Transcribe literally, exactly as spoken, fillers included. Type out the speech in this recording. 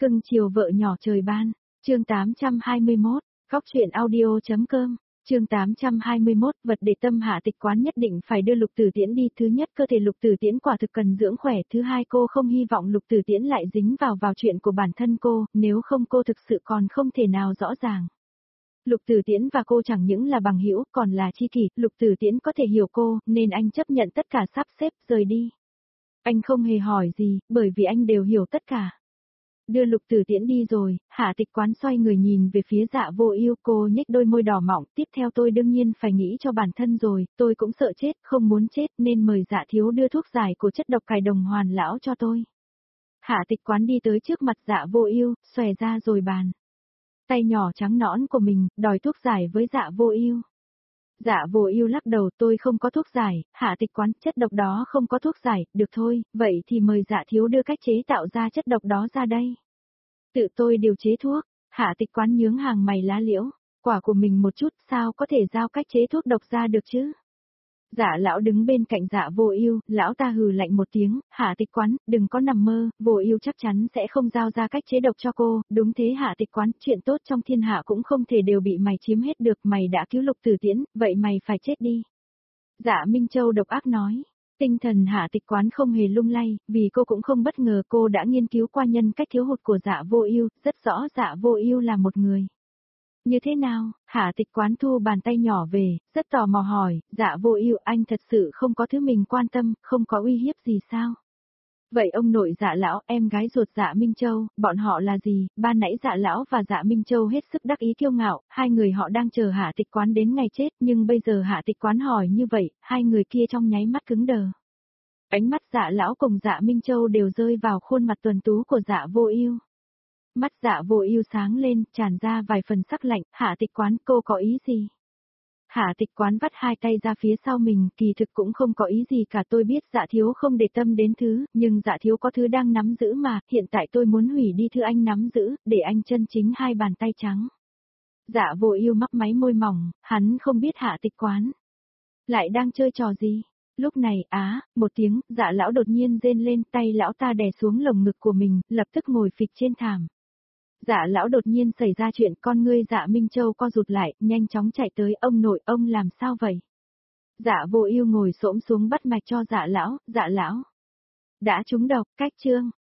Cưng chiều vợ nhỏ trời ban, chương tám trăm hai mươi mốt, góc truyện audio.com, chương tám trăm hai mươi mốt, vật để tâm Hạ Tịch Quán nhất định phải đưa Lục Tử Tiễn đi, thứ nhất cơ thể Lục Tử Tiễn quả thực cần dưỡng khỏe, thứ hai cô không hy vọng Lục Tử Tiễn lại dính vào vào chuyện của bản thân cô, nếu không cô thực sự còn không thể nào rõ ràng. Lục Tử Tiễn và cô chẳng những là bằng hữu, còn là tri kỷ, Lục Tử Tiễn có thể hiểu cô, nên anh chấp nhận tất cả sắp xếp rời đi. Anh không hề hỏi gì, bởi vì anh đều hiểu tất cả. Đưa Lục Tử Tiễn đi rồi, Hạ Tịch Quán xoay người nhìn về phía Dạ Vô Ưu, cô nhếch đôi môi đỏ mọng, tiếp theo tôi đương nhiên phải nghĩ cho bản thân rồi, tôi cũng sợ chết, không muốn chết nên mời Dạ thiếu đưa thuốc giải của chất độc cải đồng hoàn lão cho tôi. Hạ Tịch Quán đi tới trước mặt Dạ Vô Ưu, xòe ra rồi bàn tay nhỏ trắng nõn của mình, đòi thuốc giải với Dạ Vô Ưu. Dạ Vô Ưu lắc đầu, tôi không có thuốc giải. Hạ Tịch Quán, chất độc đó không có thuốc giải, được thôi, vậy thì mời Dạ thiếu đưa cách chế tạo ra chất độc đó ra đây. Tự tôi điều chế thuốc. Hạ Tịch Quán nhướng hàng mày lá liễu, quả của mình một chút, sao có thể giao cách chế thuốc độc ra được chứ? Dạ lão đứng bên cạnh Dạ Vô Ưu, lão ta hừ lạnh một tiếng, Hạ Tịch Quán, đừng có nằm mơ, Vô Ưu chắc chắn sẽ không giao ra cách chế độc cho cô, đúng thế Hạ Tịch Quán, chuyện tốt trong thiên hạ cũng không thể đều bị mày chiếm hết được, mày đã cứu Lục Tử Tiễn, vậy mày phải chết đi. Dạ Minh Châu độc ác nói. Tinh thần Hạ Tịch Quán không hề lung lay, vì cô cũng không bất ngờ, cô đã nghiên cứu qua nhân cách thiếu hụt của Dạ Vô Ưu, rất rõ Dạ Vô Ưu là một người như thế nào. Hạ Tịch Quán thu bàn tay nhỏ về, rất tò mò hỏi, Dạ Vô Ưu, anh thật sự không có thứ mình quan tâm, không có uy hiếp gì sao? Vậy ông nội Dạ lão, em gái ruột Dạ Minh Châu, bọn họ là gì? Ban nãy Dạ lão và Dạ Minh Châu hết sức đắc ý kiêu ngạo, hai người họ đang chờ Hạ Tịch Quán đến ngày chết, nhưng bây giờ Hạ Tịch Quán hỏi như vậy, hai người kia trong nháy mắt cứng đờ. Ánh mắt Dạ lão cùng Dạ Minh Châu đều rơi vào khuôn mặt tuấn tú của Dạ Vô Ưu. Mắt Dạ Vô Ưu sáng lên, tràn ra vài phần sắc lạnh, Hạ Tịch Quán, cô có ý gì? Hạ Tịch Quán vắt hai tay ra phía sau mình, kỳ thực cũng không có ý gì cả, tôi biết Dạ thiếu không để tâm đến thứ, nhưng Dạ thiếu có thứ đang nắm giữ mà, hiện tại tôi muốn hủy đi thứ anh nắm giữ, để anh chân chính hai bàn tay trắng. Dạ Vô Ưu mấp máy môi mỏng, hắn không biết Hạ Tịch Quán lại đang chơi trò gì. Lúc này, á, một tiếng, Dạ lão đột nhiên rên lên, tay lão ta đè xuống lồng ngực của mình, lập tức ngồi phịch trên thảm. Dạ lão đột nhiên xảy ra chuyện, con ngươi Dạ Minh Châu co rụt lại, nhanh chóng chạy tới, ông nội, ông làm sao vậy? Dạ Vô Ưu ngồi xổm xuống bắt mạch cho Dạ lão, Dạ lão đã trúng độc, cách chương.